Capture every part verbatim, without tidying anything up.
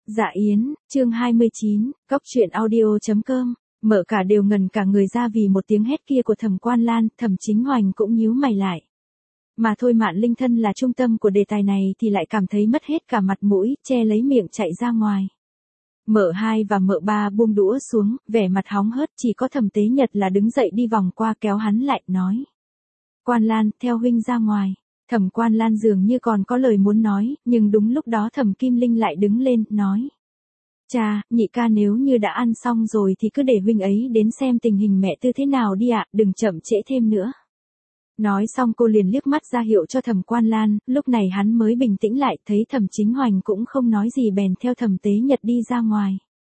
Dạ Yến, chương hai mươi chín, cóc truyện audio chấm com, mở cả đều ngần cả người ra vì một tiếng hét kia của Thẩm Quan Lan, Thẩm Chính Hoành cũng nhíu mày lại. Mà thôi Mạn Linh thân là trung tâm của đề tài này thì lại cảm thấy mất hết cả mặt mũi, che lấy miệng chạy ra ngoài. Mợ hai và mợ ba buông đũa xuống, vẻ mặt hóng hớt, chỉ có Thẩm Tế Nhật là đứng dậy đi vòng qua kéo hắn lại, nói. Quan Lan, theo huynh ra ngoài. Thẩm Quan Lan dường như còn có lời muốn nói, nhưng đúng lúc đó Thẩm Kim Linh lại đứng lên, nói. Cha, nhị ca nếu như đã ăn xong rồi thì cứ để huynh ấy đến xem tình hình mẹ tư thế nào đi ạ, đừng chậm trễ thêm nữa. Nói xong cô liền liếc mắt ra hiệu cho Thẩm Quan Lan, lúc này hắn mới bình tĩnh lại, thấy Thẩm Chính Hoành cũng không nói gì bèn theo Thẩm Tế Nhật đi ra ngoài.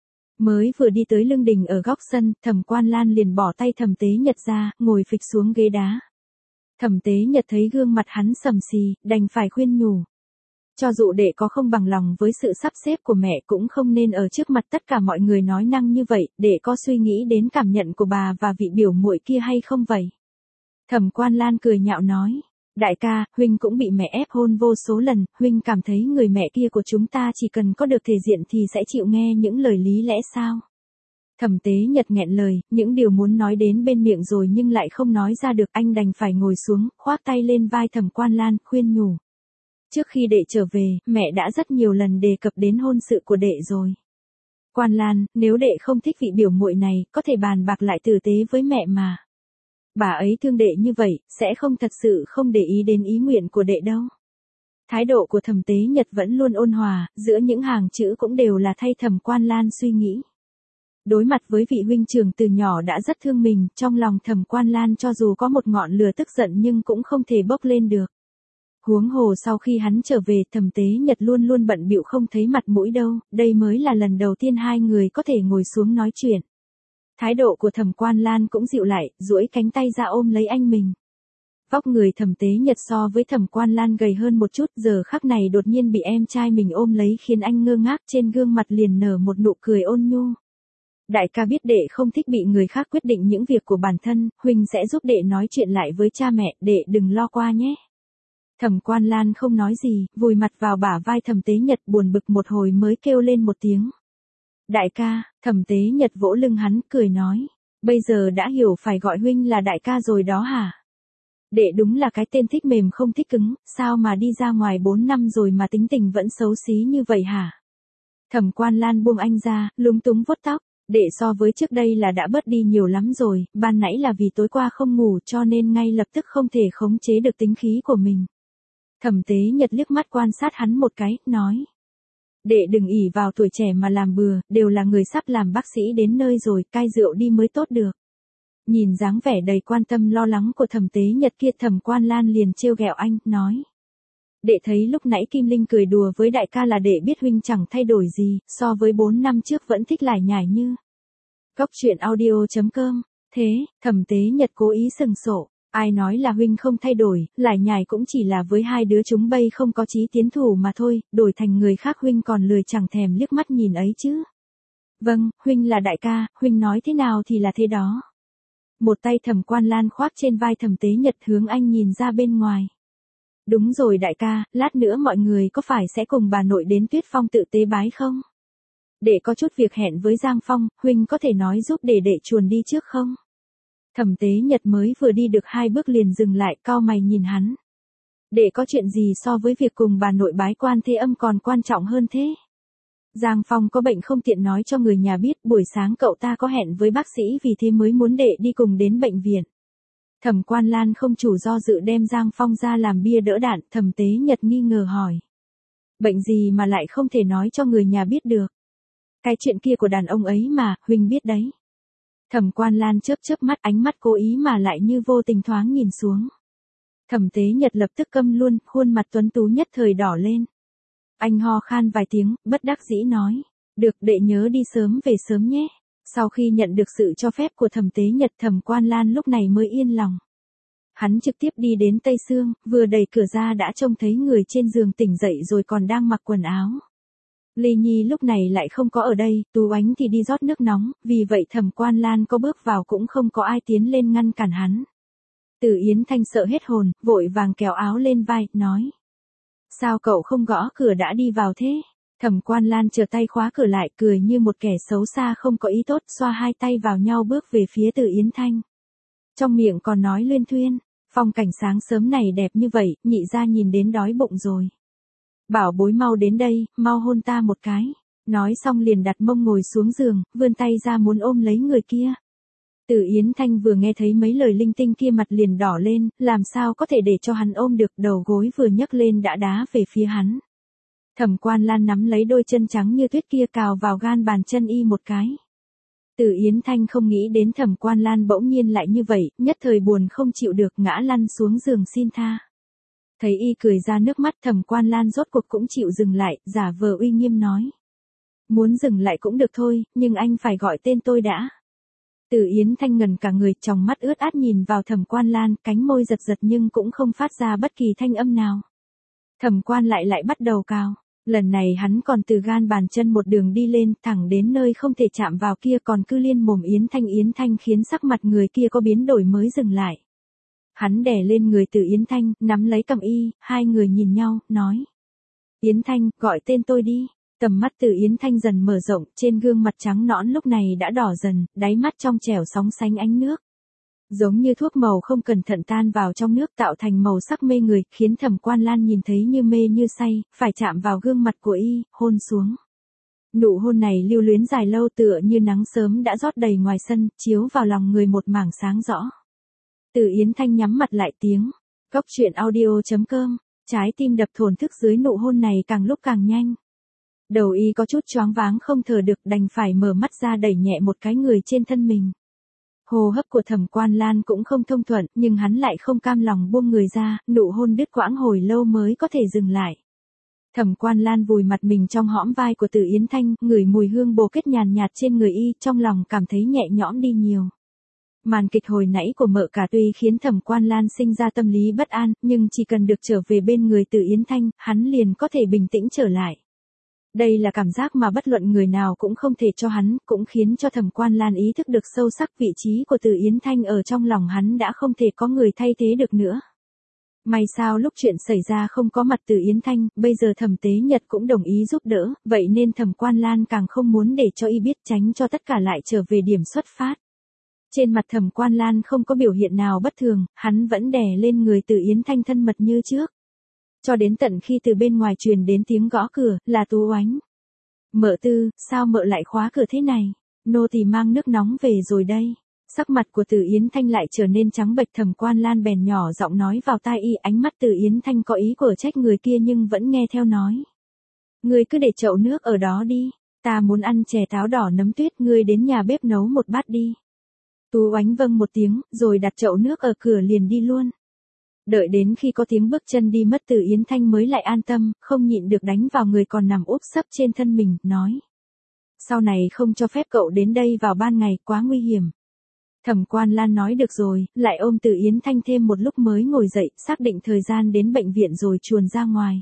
Mới vừa đi tới lưng đình ở góc sân, Thẩm Quan Lan liền bỏ tay Thẩm Tế Nhật ra, ngồi phịch xuống ghế đá. Thẩm Tế Nhật thấy gương mặt hắn sầm xì, đành phải khuyên nhủ. Cho dù đệ có không bằng lòng với sự sắp xếp của mẹ cũng không nên ở trước mặt tất cả mọi người nói năng như vậy, đệ có suy nghĩ đến cảm nhận của bà và vị biểu muội kia hay không vậy? Thẩm Quan Lan cười nhạo nói, đại ca, huynh cũng bị mẹ ép hôn vô số lần, huynh cảm thấy người mẹ kia của chúng ta chỉ cần có được thể diện thì sẽ chịu nghe những lời lý lẽ sao? Thẩm Tế Nhật nghẹn lời, những điều muốn nói đến bên miệng rồi nhưng lại không nói ra được, anh đành phải ngồi xuống, khoác tay lên vai Thẩm Quan Lan, khuyên nhủ. Trước khi đệ trở về, mẹ đã rất nhiều lần đề cập đến hôn sự của đệ rồi. Quan Lan, nếu đệ không thích vị biểu muội này, có thể bàn bạc lại tử tế với mẹ mà. Bà ấy thương đệ như vậy, sẽ không thật sự không để ý đến ý nguyện của đệ đâu. Thái độ của Thẩm Tế Nhật vẫn luôn ôn hòa, giữa những hàng chữ cũng đều là thay Thẩm Quan Lan suy nghĩ. Đối mặt với vị huynh trưởng từ nhỏ đã rất thương mình, trong lòng Thẩm Quan Lan cho dù có một ngọn lửa tức giận nhưng cũng không thể bốc lên được. Huống hồ sau khi hắn trở về, Thẩm Tế Nhật luôn luôn bận bịu không thấy mặt mũi đâu, đây mới là lần đầu tiên hai người có thể ngồi xuống nói chuyện. Thái độ của Thẩm Quan Lan cũng dịu lại, duỗi cánh tay ra ôm lấy anh mình. Vóc người Thẩm Tế Nhật so với Thẩm Quan Lan gầy hơn một chút, giờ khắc này đột nhiên bị em trai mình ôm lấy khiến anh ngơ ngác, trên gương mặt liền nở một nụ cười ôn nhu. Đại ca biết đệ không thích bị người khác quyết định những việc của bản thân, huynh sẽ giúp đệ nói chuyện lại với cha mẹ, đệ đừng lo qua nhé. Thẩm Quan Lan không nói gì, vùi mặt vào bả vai Thẩm Tế Nhật, buồn bực một hồi mới kêu lên một tiếng. Đại ca, Thẩm Tế Nhật vỗ lưng hắn, cười nói, bây giờ đã hiểu phải gọi huynh là đại ca rồi đó hả? Đệ đúng là cái tên thích mềm không thích cứng, sao mà đi ra ngoài bốn năm rồi mà tính tình vẫn xấu xí như vậy hả? Thẩm Quan Lan buông anh ra, lúng túng vuốt tóc. Đệ so với trước đây là đã bớt đi nhiều lắm rồi, ban nãy là vì tối qua không ngủ cho nên ngay lập tức không thể khống chế được tính khí của mình. Thẩm Tế Nhật liếc mắt quan sát hắn một cái, nói. Đệ đừng ỷ vào tuổi trẻ mà làm bừa, đều là người sắp làm bác sĩ đến nơi rồi, cai rượu đi mới tốt được. Nhìn dáng vẻ đầy quan tâm lo lắng của Thẩm Tế Nhật kia, Thẩm Quan Lan liền trêu ghẹo anh, nói. Đệ thấy lúc nãy Kim Linh cười đùa với đại ca là đệ biết huynh chẳng thay đổi gì, so với bốn năm trước vẫn thích lải nhải như. Cóc truyện audio chấm com, thế, Thẩm Tế Nhật cố ý sừng sộ, ai nói là huynh không thay đổi, lải nhải cũng chỉ là với hai đứa chúng bay không có chí tiến thủ mà thôi, đổi thành người khác huynh còn lười chẳng thèm liếc mắt nhìn ấy chứ. Vâng, huynh là đại ca, huynh nói thế nào thì là thế đó. Một tay Thẩm Quan Lan khoác trên vai Thẩm Tế Nhật hướng anh nhìn ra bên ngoài. Đúng rồi đại ca, lát nữa mọi người có phải sẽ cùng bà nội đến Tuyết Phong tự tế bái không? Để có chút việc hẹn với Giang Phong, huynh có thể nói giúp để đệ chuồn đi trước không? Thẩm Tế Nhật mới vừa đi được hai bước liền dừng lại, cau mày nhìn hắn. Để có chuyện gì so với việc cùng bà nội bái Quan Thế Âm còn quan trọng hơn thế? Giang Phong có bệnh không tiện nói cho người nhà biết, buổi sáng cậu ta có hẹn với bác sĩ vì thế mới muốn đệ đi cùng đến bệnh viện. Thẩm Quan Lan không chủ do dự đem Giang Phong ra làm bia đỡ đạn, Thẩm Tế Nhật nghi ngờ hỏi. Bệnh gì mà lại không thể nói cho người nhà biết được? Cái chuyện kia của đàn ông ấy mà, huynh biết đấy. Thẩm Quan Lan chớp chớp mắt, ánh mắt cố ý mà lại như vô tình thoáng nhìn xuống. Thẩm Tế Nhật lập tức câm luôn, khuôn mặt tuấn tú nhất thời đỏ lên. Anh ho khan vài tiếng, bất đắc dĩ nói. Được, đệ nhớ đi sớm về sớm nhé. Sau khi nhận được sự cho phép của Thẩm Tế Nhật, Thẩm Quan Lan lúc này mới yên lòng. Hắn trực tiếp đi đến Tây Sương, vừa đẩy cửa ra đã trông thấy người trên giường tỉnh dậy rồi còn đang mặc quần áo. Lê Nhi lúc này lại không có ở đây, Tú Ánh thì đi rót nước nóng, vì vậy Thẩm Quan Lan có bước vào cũng không có ai tiến lên ngăn cản hắn. Từ Yến Thanh sợ hết hồn, vội vàng kéo áo lên vai, nói. Sao cậu không gõ cửa đã đi vào thế? Thẩm Quan Lan trở tay khóa cửa lại, cười như một kẻ xấu xa không có ý tốt, xoa hai tay vào nhau bước về phía Từ Yến Thanh. Trong miệng còn nói luyên thuyên, phong cảnh sáng sớm này đẹp như vậy, nhị gia nhìn đến đói bụng rồi. Bảo bối mau đến đây, mau hôn ta một cái. Nói xong liền đặt mông ngồi xuống giường, vươn tay ra muốn ôm lấy người kia. Từ Yến Thanh vừa nghe thấy mấy lời linh tinh kia mặt liền đỏ lên, làm sao có thể để cho hắn ôm được, đầu gối vừa nhấc lên đã đá về phía hắn. Thẩm Quan Lan nắm lấy đôi chân trắng như tuyết kia cào vào gan bàn chân y một cái. Từ Yến Thanh không nghĩ đến Thẩm Quan Lan bỗng nhiên lại như vậy, nhất thời buồn không chịu được ngã lăn xuống giường xin tha. Thấy y cười ra nước mắt, Thẩm Quan Lan rốt cuộc cũng chịu dừng lại, giả vờ uy nghiêm nói. Muốn dừng lại cũng được thôi, nhưng anh phải gọi tên tôi đã. Từ Yến Thanh ngần cả người, tròng mắt ướt át nhìn vào Thẩm Quan Lan, cánh môi giật giật nhưng cũng không phát ra bất kỳ thanh âm nào. Thẩm Quan lại lại bắt đầu cào. Lần này hắn còn từ gan bàn chân một đường đi lên, thẳng đến nơi không thể chạm vào kia, còn cứ liên mồm Yến Thanh Yến Thanh khiến sắc mặt người kia có biến đổi mới dừng lại. Hắn đè lên người Từ Yến Thanh, nắm lấy cằm y, hai người nhìn nhau, nói. Yến Thanh, gọi tên tôi đi. Tầm mắt Từ Yến Thanh dần mở rộng, trên gương mặt trắng nõn lúc này đã đỏ dần, đáy mắt trong trẻo sóng sánh ánh nước. Giống như thuốc màu không cẩn thận tan vào trong nước tạo thành màu sắc mê người, khiến Thẩm Quan Lan nhìn thấy như mê như say, phải chạm vào gương mặt của y, hôn xuống. Nụ hôn này lưu luyến dài lâu tựa như nắng sớm đã rót đầy ngoài sân, chiếu vào lòng người một mảng sáng rõ. Từ Yến Thanh nhắm mặt lại tiếng. Góc truyện audio chấm com, trái tim đập thổn thức dưới nụ hôn này càng lúc càng nhanh. Đầu y có chút choáng váng không thở được, đành phải mở mắt ra đẩy nhẹ một cái người trên thân mình. Hô hấp của Thẩm Quan Lan cũng không thông thuận, nhưng hắn lại không cam lòng buông người ra, nụ hôn đứt quãng hồi lâu mới có thể dừng lại. Thẩm Quan Lan vùi mặt mình trong hõm vai của Từ Yến Thanh, ngửi mùi hương bồ kết nhàn nhạt trên người y, trong lòng cảm thấy nhẹ nhõm đi nhiều. Màn kịch hồi nãy của Mợ Cả tuy khiến Thẩm Quan Lan sinh ra tâm lý bất an, nhưng chỉ cần được trở về bên người Từ Yến Thanh, hắn liền có thể bình tĩnh trở lại. Đây là cảm giác mà bất luận người nào cũng không thể cho hắn, cũng khiến cho Thẩm Quan Lan ý thức được sâu sắc vị trí của Từ Yến Thanh ở trong lòng hắn đã không thể có người thay thế được nữa. May sao lúc chuyện xảy ra không có mặt Từ Yến Thanh, bây giờ Thẩm Tế Nhật cũng đồng ý giúp đỡ, vậy nên Thẩm Quan Lan càng không muốn để cho y biết, tránh cho tất cả lại trở về điểm xuất phát. Trên mặt Thẩm Quan Lan không có biểu hiện nào bất thường, hắn vẫn đè lên người Từ Yến Thanh thân mật như trước. Cho đến tận khi từ bên ngoài truyền đến tiếng gõ cửa, là Tú Oánh. Mợ Tư, sao mợ lại khóa cửa thế này? Nô tỳ mang nước nóng về rồi đây. Sắc mặt của Từ Yến Thanh lại trở nên trắng bệch, Thẩm Quan Lan bèn nhỏ giọng nói vào tai y, ánh mắt Từ Yến Thanh có ý của trách người kia nhưng vẫn nghe theo nói. Ngươi cứ để chậu nước ở đó đi, ta muốn ăn chè táo đỏ nấm tuyết, ngươi đến nhà bếp nấu một bát đi. Tú Oánh vâng một tiếng, rồi đặt chậu nước ở cửa liền đi luôn. Đợi đến khi có tiếng bước chân đi mất Từ Yến Thanh mới lại an tâm, không nhịn được đánh vào người còn nằm úp sấp trên thân mình, nói. Sau này không cho phép cậu đến đây vào ban ngày, quá nguy hiểm. Thẩm Quan Lan nói được rồi, lại ôm Từ Yến Thanh thêm một lúc mới ngồi dậy, xác định thời gian đến bệnh viện rồi chuồn ra ngoài.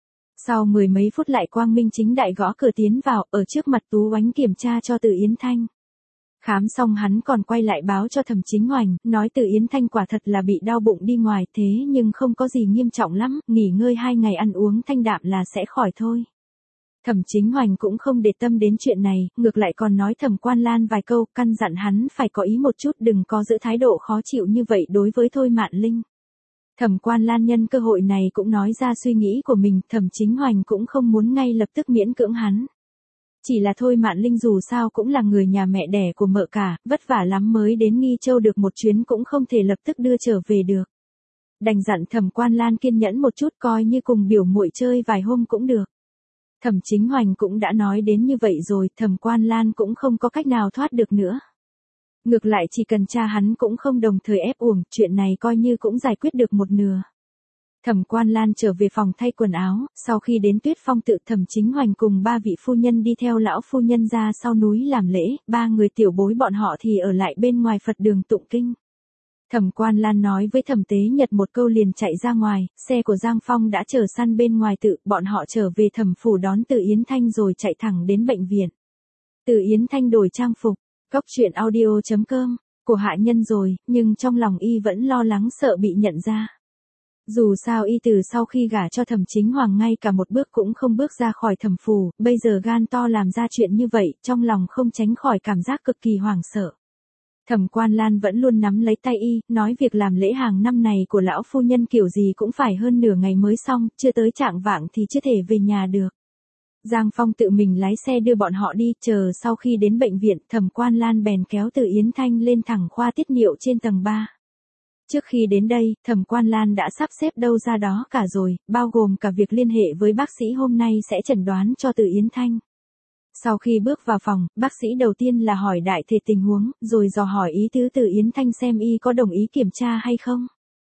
Sau mười mấy phút lại quang minh chính đại gõ cửa tiến vào, ở trước mặt Tú Oánh kiểm tra cho Từ Yến Thanh. Khám xong hắn còn quay lại báo cho Thẩm Chính Hoành, nói Từ Yến Thanh quả thật là bị đau bụng đi ngoài, thế nhưng không có gì nghiêm trọng lắm, nghỉ ngơi hai ngày ăn uống thanh đạm là sẽ khỏi thôi. Thẩm Chính Hoành cũng không để tâm đến chuyện này, ngược lại còn nói Thẩm Quan Lan vài câu, căn dặn hắn phải có ý một chút, đừng có giữ thái độ khó chịu như vậy đối với Thôi Mạn Linh. Thẩm Quan Lan nhân cơ hội này cũng nói ra suy nghĩ của mình, Thẩm Chính Hoành cũng không muốn ngay lập tức miễn cưỡng hắn. Chỉ là Thôi Mạn Linh dù sao cũng là người nhà mẹ đẻ của Mợ Cả, vất vả lắm mới đến Nghi Châu được một chuyến cũng không thể lập tức đưa trở về được. Đành dặn Thẩm Quan Lan kiên nhẫn một chút, coi như cùng biểu muội chơi vài hôm cũng được. Thẩm Chính Hoành cũng đã nói đến như vậy rồi, Thẩm Quan Lan cũng không có cách nào thoát được nữa. Ngược lại chỉ cần cha hắn cũng không đồng thời ép uổng, chuyện này coi như cũng giải quyết được một nửa. Thẩm Quan Lan trở về phòng thay quần áo, sau khi đến Tuyết Phong tự Thẩm Chính Hoành cùng ba vị phu nhân đi theo lão phu nhân ra sau núi làm lễ, ba người tiểu bối bọn họ thì ở lại bên ngoài Phật đường tụng kinh. Thẩm Quan Lan nói với Thẩm Tế Nhật một câu liền chạy ra ngoài, xe của Giang Phong đã chờ săn bên ngoài tự, bọn họ trở về Thẩm phủ đón Từ Yến Thanh rồi chạy thẳng đến bệnh viện. Từ Yến Thanh đổi trang phục, góc truyện audio chấm com, của hạ nhân rồi, nhưng trong lòng y vẫn lo lắng sợ bị nhận ra. Dù sao y từ sau khi gả cho Thẩm Chính Hoàng ngay cả một bước cũng không bước ra khỏi thẩm phủ, bây giờ gan to làm ra chuyện như vậy, trong lòng không tránh khỏi cảm giác cực kỳ hoảng sợ. Thẩm Quan Lan vẫn luôn nắm lấy tay y, nói việc làm lễ hàng năm này của lão phu nhân kiểu gì cũng phải hơn nửa ngày mới xong, chưa tới trạng vạng thì chưa thể về nhà được. Giang Phong tự mình lái xe đưa bọn họ đi, chờ sau khi đến bệnh viện, Thẩm Quan Lan bèn kéo Từ Yến Thanh lên thẳng khoa tiết niệu trên tầng ba. Trước khi đến đây, Thẩm Quan Lan đã sắp xếp đâu ra đó cả rồi, bao gồm cả việc liên hệ với bác sĩ hôm nay sẽ chẩn đoán cho Từ Yến Thanh. Sau khi bước vào phòng, bác sĩ đầu tiên là hỏi đại thể tình huống, rồi dò hỏi ý tứ Từ Yến Thanh xem y có đồng ý kiểm tra hay không.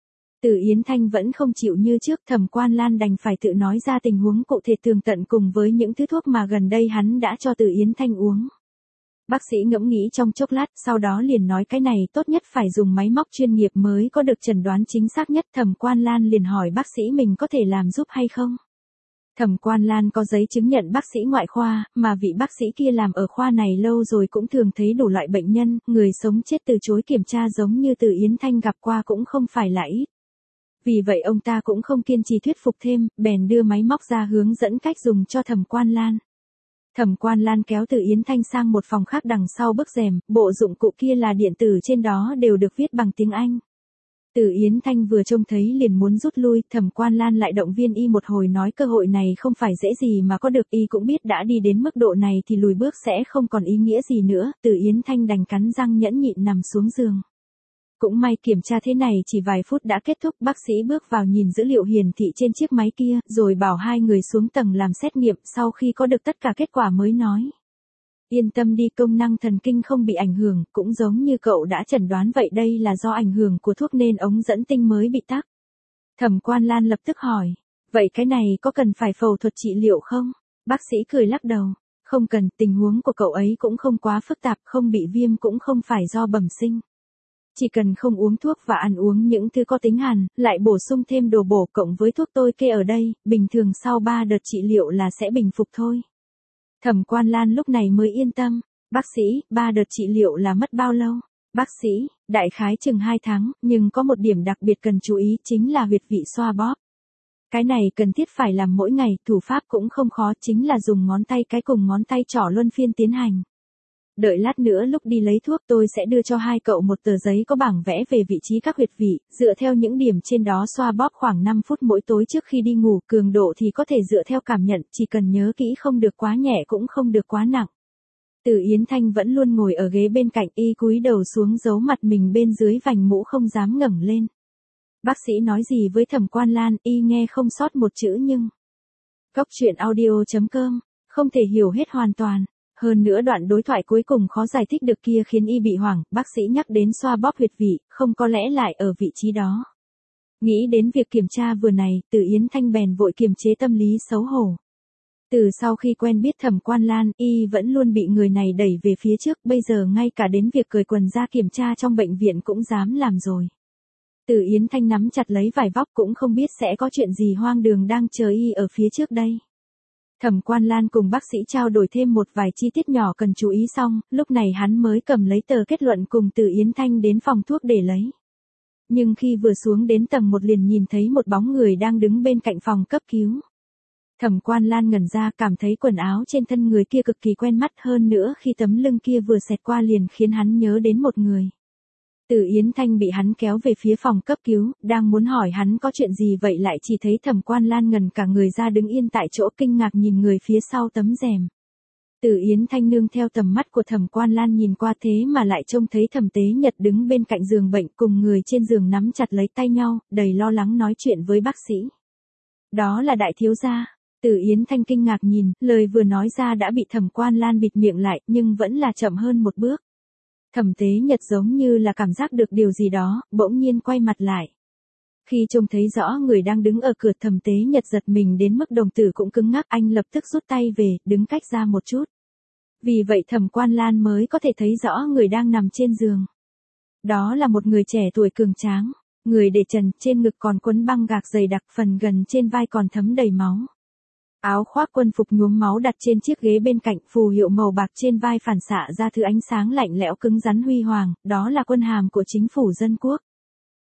Từ Yến Thanh vẫn không chịu như trước, Thẩm Quan Lan đành phải tự nói ra tình huống cụ thể tường tận cùng với những thứ thuốc mà gần đây hắn đã cho Từ Yến Thanh uống. Bác sĩ ngẫm nghĩ trong chốc lát, sau đó liền nói cái này tốt nhất phải dùng máy móc chuyên nghiệp mới có được chẩn đoán chính xác nhất. Thẩm Quan Lan liền hỏi bác sĩ mình có thể làm giúp hay không. Thẩm Quan Lan có giấy chứng nhận bác sĩ ngoại khoa, mà vị bác sĩ kia làm ở khoa này lâu rồi cũng thường thấy đủ loại bệnh nhân, người sống chết từ chối kiểm tra giống như Từ Yến Thanh gặp qua cũng không phải là ít. Vì vậy ông ta cũng không kiên trì thuyết phục thêm, bèn đưa máy móc ra hướng dẫn cách dùng cho Thẩm Quan Lan. Thẩm Quan Lan kéo Từ Yến Thanh sang một phòng khác đằng sau bức rèm, bộ dụng cụ kia là điện tử trên đó đều được viết bằng tiếng Anh. Từ Yến Thanh vừa trông thấy liền muốn rút lui, Thẩm Quan Lan lại động viên y một hồi nói cơ hội này không phải dễ gì mà có được, y cũng biết đã đi đến mức độ này thì lùi bước sẽ không còn ý nghĩa gì nữa. Từ Yến Thanh đành cắn răng nhẫn nhịn nằm xuống giường. Cũng may kiểm tra thế này chỉ vài phút đã kết thúc, bác sĩ bước vào nhìn dữ liệu hiển thị trên chiếc máy kia, rồi bảo hai người xuống tầng làm xét nghiệm, sau khi có được tất cả kết quả mới nói. Yên tâm đi, công năng thần kinh không bị ảnh hưởng, cũng giống như cậu đã chẩn đoán vậy, đây là do ảnh hưởng của thuốc nên ống dẫn tinh mới bị tắc. Thẩm Quan Lan lập tức hỏi, vậy cái này có cần phải phẫu thuật trị liệu không? Bác sĩ cười lắc đầu, không cần, tình huống của cậu ấy cũng không quá phức tạp, không bị viêm cũng không phải do bẩm sinh. Chỉ cần không uống thuốc và ăn uống những thứ có tính hàn, lại bổ sung thêm đồ bổ cộng với thuốc tôi kê ở đây, bình thường sau ba đợt trị liệu là sẽ bình phục thôi. Thẩm Quan Lan lúc này mới yên tâm. Bác sĩ, ba đợt trị liệu là mất bao lâu? Bác sĩ, đại khái chừng hai tháng, nhưng có một điểm đặc biệt cần chú ý chính là huyệt vị xoa bóp. Cái này cần thiết phải làm mỗi ngày, thủ pháp cũng không khó, chính là dùng ngón tay cái cùng ngón tay trỏ luân phiên tiến hành. Đợi lát nữa lúc đi lấy thuốc tôi sẽ đưa cho hai cậu một tờ giấy có bảng vẽ về vị trí các huyệt vị, dựa theo những điểm trên đó xoa bóp khoảng năm phút mỗi tối trước khi đi ngủ, cường độ thì có thể dựa theo cảm nhận, chỉ cần nhớ kỹ không được quá nhẹ cũng không được quá nặng. Từ Yến Thanh vẫn luôn ngồi ở ghế bên cạnh, y cúi đầu xuống giấu mặt mình bên dưới vành mũ không dám ngẩng lên. Bác sĩ nói gì với Thẩm Quan Lan, y nghe không sót một chữ nhưng. Góc truyện audio chấm com, không thể hiểu hết hoàn toàn. Hơn nữa đoạn đối thoại cuối cùng khó giải thích được kia khiến y bị hoảng, bác sĩ nhắc đến xoa bóp huyệt vị, không có lẽ lại ở vị trí đó. Nghĩ đến việc kiểm tra vừa này, Từ Yến Thanh bèn vội kiềm chế tâm lý xấu hổ. Từ sau khi quen biết Thẩm Quan Lan, y vẫn luôn bị người này đẩy về phía trước, bây giờ ngay cả đến việc cởi quần ra kiểm tra trong bệnh viện cũng dám làm rồi. Từ Yến Thanh nắm chặt lấy vải vóc cũng không biết sẽ có chuyện gì hoang đường đang chờ y ở phía trước đây. Thẩm Quan Lan cùng bác sĩ trao đổi thêm một vài chi tiết nhỏ cần chú ý xong, lúc này hắn mới cầm lấy tờ kết luận cùng Từ Yến Thanh đến phòng thuốc để lấy. Nhưng khi vừa xuống đến tầng một liền nhìn thấy một bóng người đang đứng bên cạnh phòng cấp cứu. Thẩm Quan Lan ngẩn ra, cảm thấy quần áo trên thân người kia cực kỳ quen mắt, hơn nữa khi tấm lưng kia vừa xẹt qua liền khiến hắn nhớ đến một người. Từ Yến Thanh bị hắn kéo về phía phòng cấp cứu, đang muốn hỏi hắn có chuyện gì vậy lại chỉ thấy Thẩm Quan Lan ngẩn cả người ra đứng yên tại chỗ kinh ngạc nhìn người phía sau tấm rèm. Từ Yến Thanh nương theo tầm mắt của Thẩm Quan Lan nhìn qua thế mà lại trông thấy Thẩm Tế Nhật đứng bên cạnh giường bệnh cùng người trên giường nắm chặt lấy tay nhau, đầy lo lắng nói chuyện với bác sĩ. Đó là đại thiếu gia. Từ Yến Thanh kinh ngạc nhìn, lời vừa nói ra đã bị Thẩm Quan Lan bịt miệng lại, nhưng vẫn là chậm hơn một bước. Thẩm Tế Nhật giống như là cảm giác được điều gì đó, bỗng nhiên quay mặt lại. Khi trông thấy rõ người đang đứng ở cửa, Thẩm Tế Nhật giật mình đến mức đồng tử cũng cứng ngắc, anh lập tức rút tay về, đứng cách ra một chút. Vì vậy Thẩm Quan Lan mới có thể thấy rõ người đang nằm trên giường. Đó là một người trẻ tuổi cường tráng, người để trần, trên ngực còn quấn băng gạc dày đặc, phần gần trên vai còn thấm đầy máu. Áo khoác quân phục nhuốm máu đặt trên chiếc ghế bên cạnh, phù hiệu màu bạc trên vai phản xạ ra thứ ánh sáng lạnh lẽo cứng rắn huy hoàng, đó là quân hàm của chính phủ dân quốc.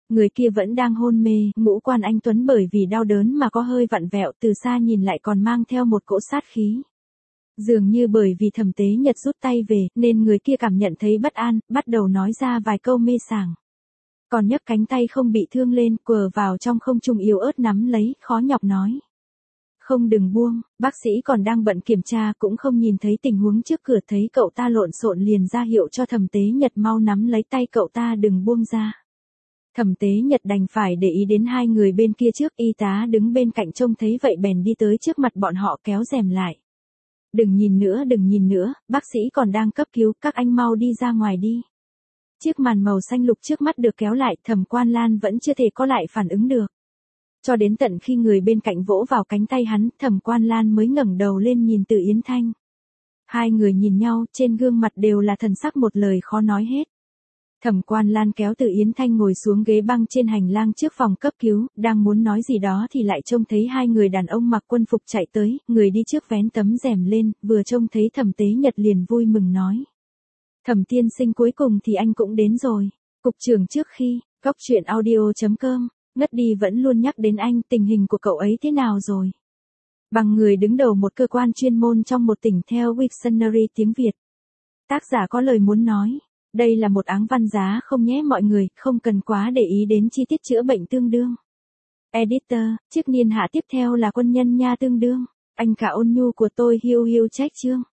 Người kia vẫn đang hôn mê, ngũ quan anh Tuấn bởi vì đau đớn mà có hơi vặn vẹo, từ xa nhìn lại còn mang theo một cỗ sát khí. Dường như bởi vì Thẩm Tế Nhật rút tay về, nên người kia cảm nhận thấy bất an, bắt đầu nói ra vài câu mê sảng. Còn nhấc cánh tay không bị thương lên, quờ vào trong không trung yếu ớt nắm lấy, khó nhọc nói. Không, đừng buông. Bác sĩ còn đang bận kiểm tra cũng không nhìn thấy tình huống trước cửa, thấy cậu ta lộn xộn liền ra hiệu cho Thẩm Tế Nhật mau nắm lấy tay cậu ta đừng buông ra. Thẩm Tế Nhật đành phải để ý đến hai người bên kia trước, y tá đứng bên cạnh trông thấy vậy bèn đi tới trước mặt bọn họ kéo rèm lại. Đừng nhìn nữa, đừng nhìn nữa, bác sĩ còn đang cấp cứu, các anh mau đi ra ngoài đi. Chiếc màn màu xanh lục trước mắt được kéo lại, Thẩm Quan Lan vẫn chưa thể có lại phản ứng được. Cho đến tận khi người bên cạnh vỗ vào cánh tay hắn, Thẩm Quan Lan mới ngẩng đầu lên nhìn Từ Yến Thanh. Hai người nhìn nhau, trên gương mặt đều là thần sắc một lời khó nói hết. Thẩm Quan Lan kéo Từ Yến Thanh ngồi xuống ghế băng trên hành lang trước phòng cấp cứu, đang muốn nói gì đó thì lại trông thấy hai người đàn ông mặc quân phục chạy tới, người đi trước vén tấm rèm lên, vừa trông thấy Thẩm Tế Nhật liền vui mừng nói. Thẩm tiên sinh, cuối cùng thì anh cũng đến rồi. Cục trưởng trước khi, góc chuyện audio chấm com, ngất đi vẫn luôn nhắc đến anh, tình hình của cậu ấy thế nào rồi? Bằng người đứng đầu một cơ quan chuyên môn trong một tỉnh theo Wiktionary tiếng Việt. Tác giả có lời muốn nói. Đây là một áng văn giá không nhé mọi người, không cần quá để ý đến chi tiết chữa bệnh tương đương. Editor, chiếc niên hạ tiếp theo là quân nhân nha tương đương. Anh cả ôn nhu của tôi hiu hiu trách chương.